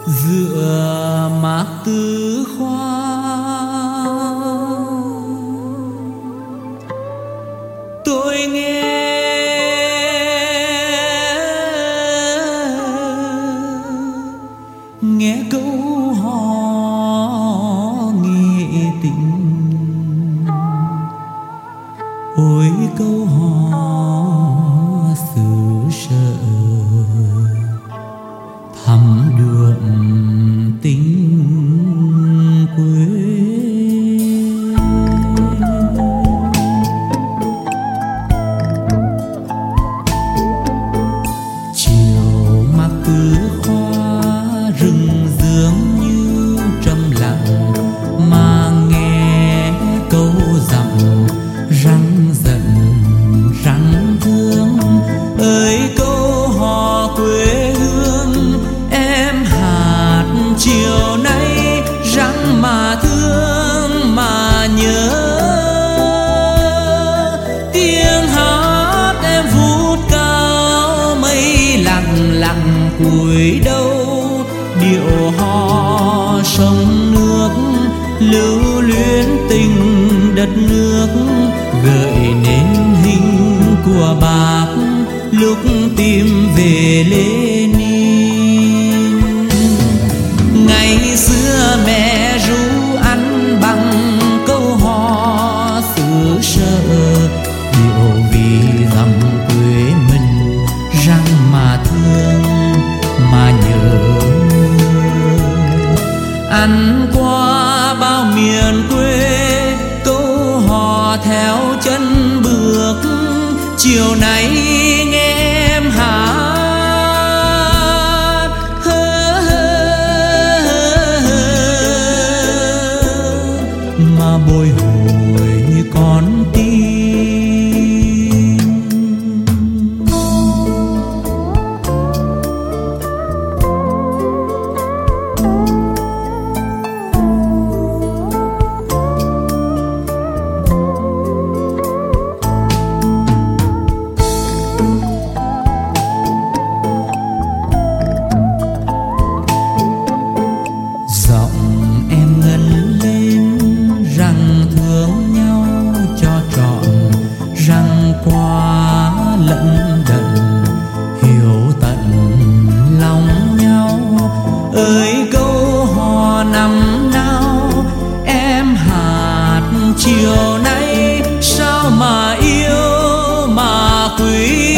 Dựa mác Tư Khoa tôi nghe câu hò nghệ tình. Ôi câu hò xứ sở thắm đượm tình quê. Chiều mác Tư Khoa rừng dường như trầm lặng, mà nghe câu dặm răng giận răng thương. Ơi câu hò quê hương em hát chiều nay, răng mà thương mà nhớ. Tiếng hát em vút cao mây lặng lặng cúi đầu. Điệu hò sông nước lưu luyến tình đất nước, gợi nên hình của Bác lúc tìm về Lenin. Ngày xưa mẹ ru ăn bằng câu hò xứ sở, điệu vì dặm quê mình răng mà thương mà nhớ. Ăn qua bao miền quê câu hò theo chân bước, chiều nay nghe em hát mà bồi hồi con tim. Qua lẫn đận hiểu tận lòng nhau. Ơi câu hò năm nào em hát chiều nay, sao mà yêu mà quý.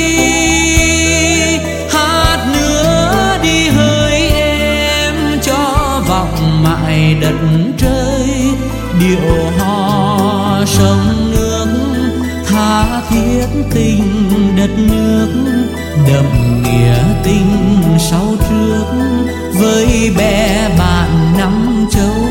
Hát nữa đi hỡi em cho vọng mãi đất trời. Điệu hò sông nước tha thiết tình đất nước, đậm nghĩa tình sau trước với bè bạn năm châu.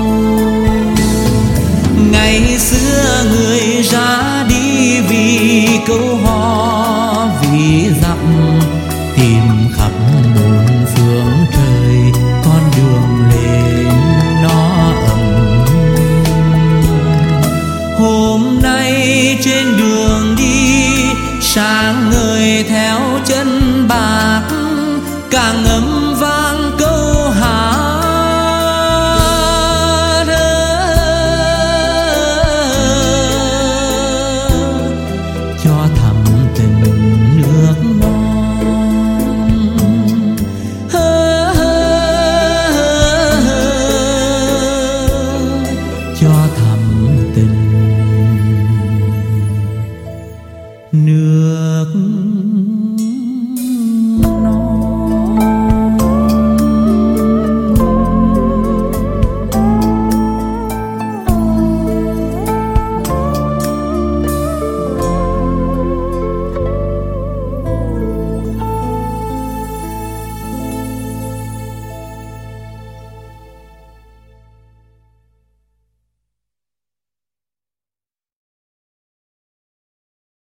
Ngày xưa người ra đi vì câu hò, vì dặm tìm khắp bốn phương trời con đường lên nó ấm. Hôm nay trên đường đi sáng ngời theo chân Bác, càng ấm